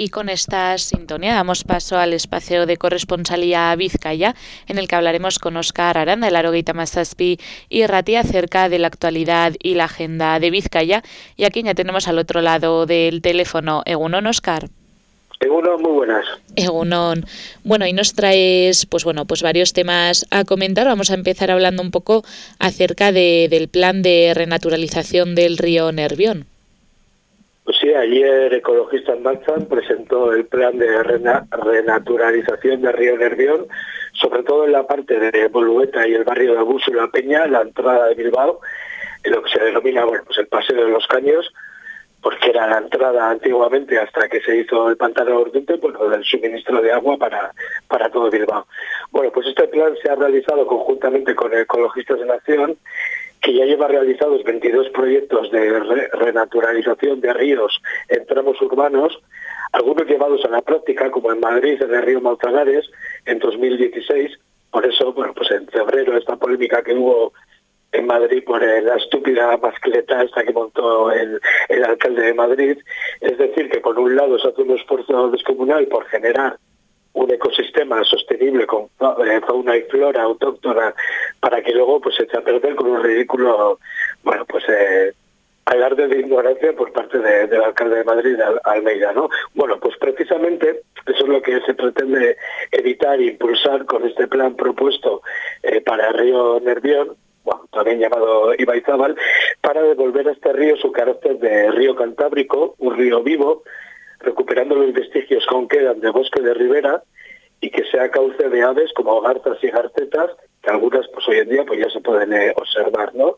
Y con esta sintonía damos paso al espacio de corresponsalía Vizcaya, en el que hablaremos con Óscar Aranda, el Arogeita Mazazpi y Rati, acerca de la actualidad y la agenda de Vizcaya. Y aquí ya tenemos al otro lado del teléfono. Egunon, Óscar. Egunon, muy buenas. Egunon. Bueno, y nos traes pues varios temas a comentar. Vamos a empezar hablando un poco acerca del plan de renaturalización del río Nervión. Pues sí, ayer Ecologistas Marchan presentó el plan de renaturalización del río Nervión, sobre todo en la parte de Bolueta y el barrio de Abuso y La Peña, la entrada de Bilbao, en lo que se denomina pues el Paseo de los Caños, porque era la entrada antiguamente hasta que se hizo el pantano de Ordunte, pues del suministro de agua para todo Bilbao. Bueno, pues este plan se ha realizado conjuntamente con Ecologistas de Nación, que ya lleva realizados 22 proyectos de renaturalización de ríos en tramos urbanos, algunos llevados a la práctica, como en Madrid, en el río Manzanares, en 2016. Por eso, bueno, pues en febrero, esta polémica que hubo en Madrid por la estúpida mascleta esta que montó el alcalde de Madrid, es decir, que por un lado se hace un esfuerzo descomunal por generar un ecosistema sostenible con fauna y flora autóctona, para que luego pues se eche a perder con un ridículo, bueno, pues alarde de ignorancia por parte del alcalde de Madrid, Almeida, ¿no? Bueno, pues precisamente eso es lo que se pretende evitar e impulsar con este plan propuesto para el río Nervión, bueno, también llamado Ibaizábal, para devolver a este río su carácter de río cantábrico, un río vivo, recuperando los vestigios que aún quedan de bosque de ribera, y que sea cauce de aves como garzas y garcetas, que algunas pues hoy en día pues ya se pueden observar, ¿no?,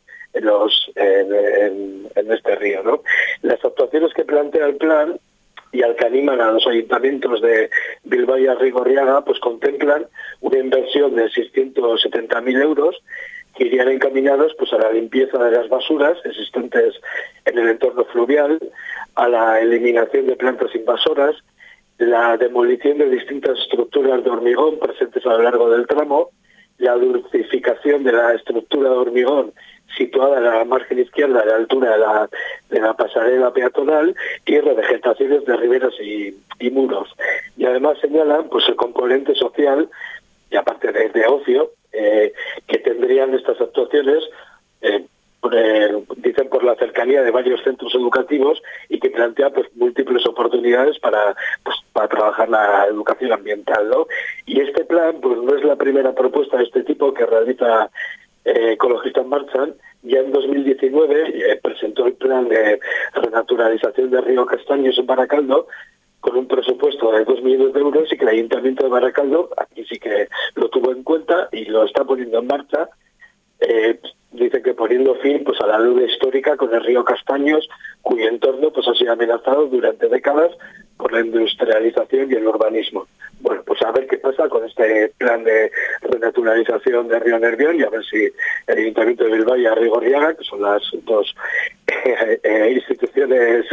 en este río, ¿no? Las actuaciones que plantea el plan y al que animan a los ayuntamientos de Bilbao y Arrigorriaga, pues contemplan una inversión de 670.000 euros que irían encaminados pues a la limpieza de las basuras existentes en el entorno fluvial, a la eliminación de plantas invasoras, la demolición de distintas estructuras de hormigón presentes a lo largo del tramo, la dulcificación de la estructura de hormigón situada en la margen izquierda a la altura de la pasarela peatonal, y revegetaciones de riberas y muros. Y además señalan pues el componente social, y aparte de ocio, que tendrían estas actuaciones, dicen por la cercanía de varios centros educativos, y que plantea pues múltiples oportunidades para trabajar la educación ambiental, ¿no? Y este plan pues no es la primera propuesta de este tipo que realiza Ecologistas Marchan. Ya en 2019 presentó el plan de renaturalización del río Castaños en Baracaldo, con un presupuesto de 2 millones de euros, y que el Ayuntamiento de Baracaldo aquí sí que lo tuvo en cuenta y lo está poniendo en marcha. Dicen que poniendo fin pues a la deuda histórica con el río Castaños, cuyo entorno pues ha sido amenazado durante décadas por la industrialización y el urbanismo. Bueno, pues a ver qué pasa con este plan de renaturalización del río Nervión, y a ver si el Ayuntamiento de Bilbao y Arrigorriaga, que son las dos instituciones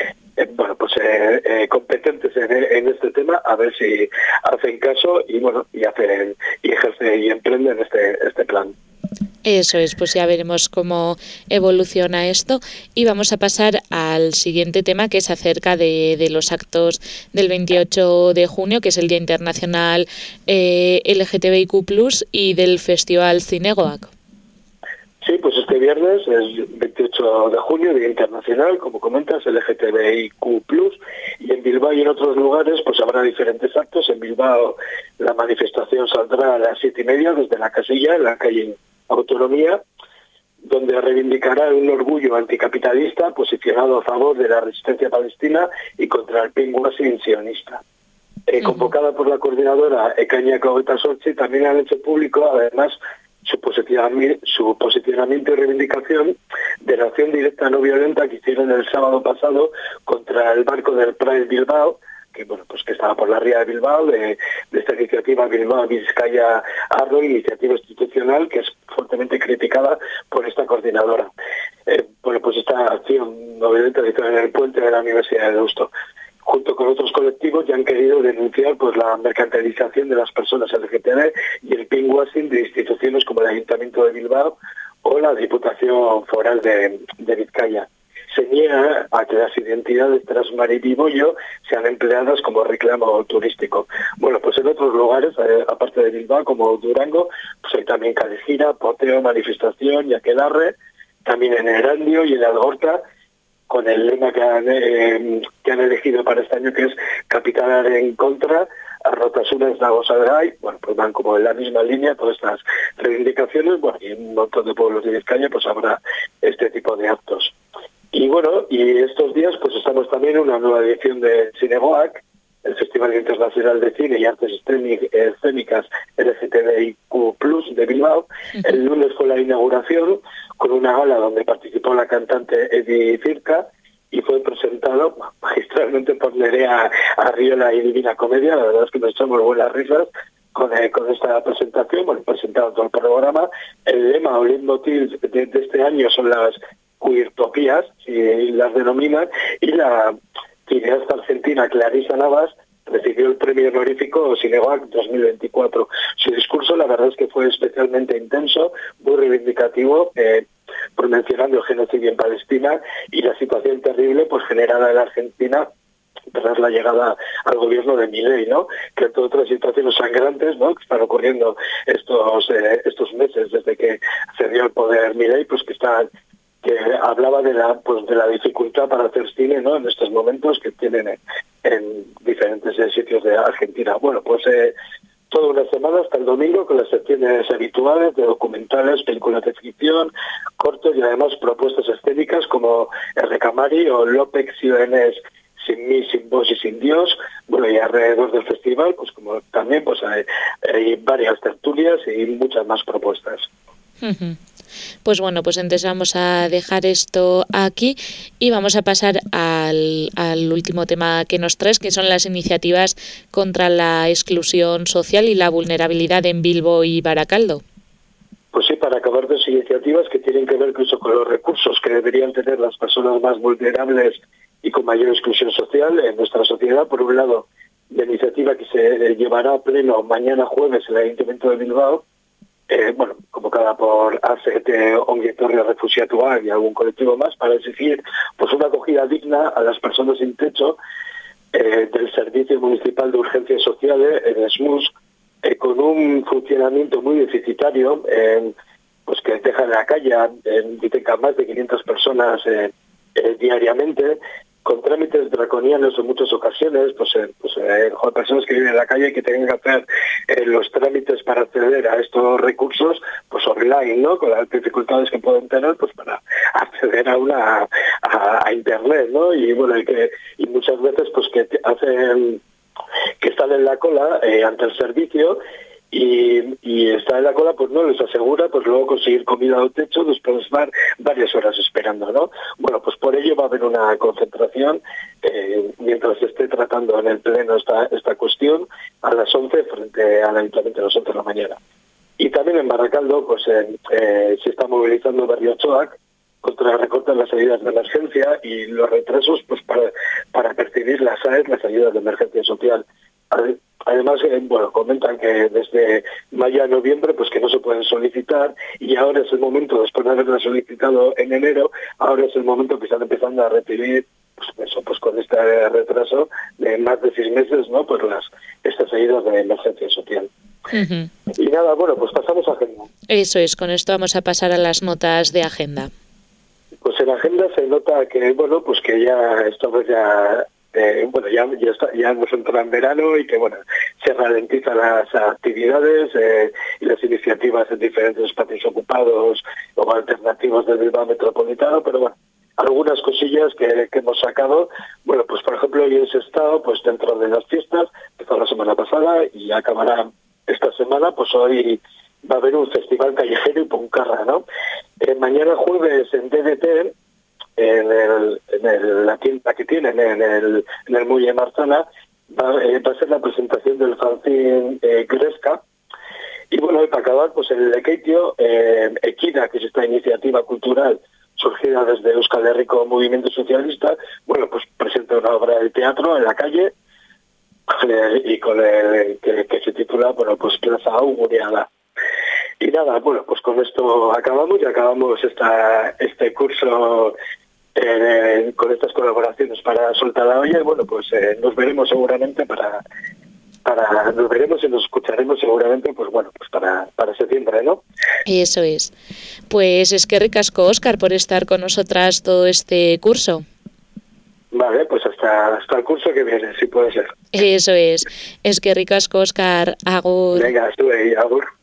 competentes en este tema, a ver si hacen caso y ejercen y emprenden este plan. Eso es, pues ya veremos cómo evoluciona esto, y vamos a pasar al siguiente tema, que es acerca de los actos del 28 de junio, que es el Día Internacional LGTBIQ+, y del Festival Cinegoac. Sí, pues este viernes es 28 de junio, Día Internacional, como comentas, LGTBIQ+, y en Bilbao y en otros lugares pues habrá diferentes actos. En Bilbao la manifestación saldrá a las 7:30 desde la casilla, en la calle Autonomía, donde reivindicará un orgullo anticapitalista posicionado a favor de la resistencia palestina y contra el pinkwashing sionista. Convocada por la coordinadora Ekaña Sorchi, también han hecho público, además, su posicionamiento y reivindicación de la acción directa no violenta que hicieron el sábado pasado contra el barco del Pride Bilbao, que estaba por la ría de Bilbao, de esta iniciativa Bilbao Vizcaya Arro, iniciativa institucional que es fuertemente criticada por esta coordinadora. Pues esta acción no violenta se hizo en el puente de la Universidad de Deusto, junto con otros colectivos, ya han querido denunciar pues la mercantilización de las personas LGTB y el pinkwashing de instituciones como el Ayuntamiento de Bilbao o la Diputación Foral de Vizcaya. se niega a que las identidades tras Maribiboyo sean empleadas como reclamo turístico. Bueno, pues en otros lugares, aparte de Bilbao, como Durango, pues hay también Calejira, Poteo, Manifestación y Aquelarre, también en Erandio y en Algorta, con el lema que han elegido para este año, que es Capitalar en contra, a Rotasunas Lagos Algay. Bueno, pues van como en la misma línea todas estas reivindicaciones. Bueno, y en un montón de pueblos de Vizcaya pues habrá este tipo de actos. Y bueno, y estos días pues estamos también en una nueva edición de Cinegoac, el Festival Internacional de Cine y Artes Escénicas LGTBIQ+ de Bilbao. El lunes fue la inauguración con una gala donde participó la cantante Edi Circa y fue presentado magistralmente por Nerea Arriola y Divina Comedia. La verdad es que nos echamos buenas risas con esta presentación. Bueno, presentado todo el programa. El lema o leitmotiv de este año son las queertopías, si las denominan, y la cineasta argentina Clarisa Navas recibió el premio honorífico Cinegoac 2024. Su discurso, la verdad es que fue especialmente intenso, muy reivindicativo, mencionando el genocidio en Palestina y la situación terrible pues generada en la Argentina tras la llegada al gobierno de Milei, ¿no? Que entre otras situaciones sangrantes, ¿no?, que están ocurriendo estos meses desde que cedió el poder Milei, pues que hablaba de la dificultad para hacer cine, ¿no?, en estos momentos que tienen en diferentes sitios de Argentina. Bueno, pues toda una semana hasta el domingo con las secciones habituales de documentales, películas de ficción, cortos y además propuestas escénicas como El Recamari o López Siones Sin mí, sin vos y sin Dios. Bueno, y alrededor del festival, pues como también pues hay varias tertulias y muchas más propuestas. Pues bueno, pues entonces vamos a dejar esto aquí y vamos a pasar al último tema que nos traes, que son las iniciativas contra la exclusión social y la vulnerabilidad en Bilbo y Baracaldo. Pues sí, para acabar dos iniciativas que tienen que ver incluso con los recursos que deberían tener las personas más vulnerables y con mayor exclusión social en nuestra sociedad. Por un lado, la iniciativa que se llevará a pleno mañana jueves en el Ayuntamiento de Bilbao, convocada por ACT, Ongi Etorri Refuxiatuak y algún colectivo más, para exigir pues una acogida digna a las personas sin techo del Servicio Municipal de Urgencias Sociales, el SMUS, con un funcionamiento muy deficitario, pues que deja en la calle, dicen que a más de 500 personas diariamente, con trámites draconianos en muchas ocasiones, personas que viven en la calle y que tienen que hacer los trámites para acceder a estos recursos pues online, ¿no?, con las dificultades que pueden tener pues para acceder a internet, ¿no? Y bueno, y muchas veces pues que están en la cola ante el servicio y estar en la cola pues no les asegura pues luego conseguir comida o techo después de estar varias horas esperando, ¿no? Bueno, pues por ello va a haber una concentración mientras se esté tratando en el pleno esta cuestión a las 11 frente al Ayuntamiento a las 11 de la mañana. Y también en Baracaldo pues se está movilizando Berriotxoak contra el recorte de las ayudas de emergencia y los retrasos pues para percibir las AES, las ayudas de emergencia social. Además, comentan que desde mayo a noviembre pues que no se pueden solicitar y ahora es el momento, después de haberlas solicitado en enero, ahora es el momento que están empezando a recibir pues con este retraso de más de 6 meses, ¿no?, pues estas ayudas de emergencia social. Y nada, pues pasamos a agenda. Eso es, con esto vamos a pasar a las notas de agenda. Pues en agenda se nota que, que ya estamos ya hemos entrado en verano y que se ralentizan las actividades y las iniciativas en diferentes espacios ocupados o alternativos del Bilbao metropolitano, pero algunas cosillas que hemos sacado. Pues por ejemplo hoy en Sestao, pues dentro de las fiestas, empezó la semana pasada y acabará esta semana, pues hoy va a haber un festival callejero y puncarra, ¿no? Mañana jueves en DDT, en la tienda que tienen en el Muelle Marzana, va a ser la presentación del fanzine Gresca. Y para acabar, pues en el Lekeitio, Equida, que es esta iniciativa cultural surgida desde Euskal Herriko Movimiento Socialista, pues presenta una obra de teatro en la calle y con el que se titula Plaza Auguriada. Y nada, pues con esto acabamos este curso con estas colaboraciones para Soltar la Olla. Y bueno, pues nos veremos seguramente nos veremos y nos escucharemos seguramente, pues bueno, pues para septiembre, ¿no? Eso es. Pues es que ricasco, Óscar, por estar con nosotras todo este curso. Vale, pues hasta el curso que viene, si puede ser. Eso es que ricasco, Óscar, agur. Venga, estuve ahí, agur.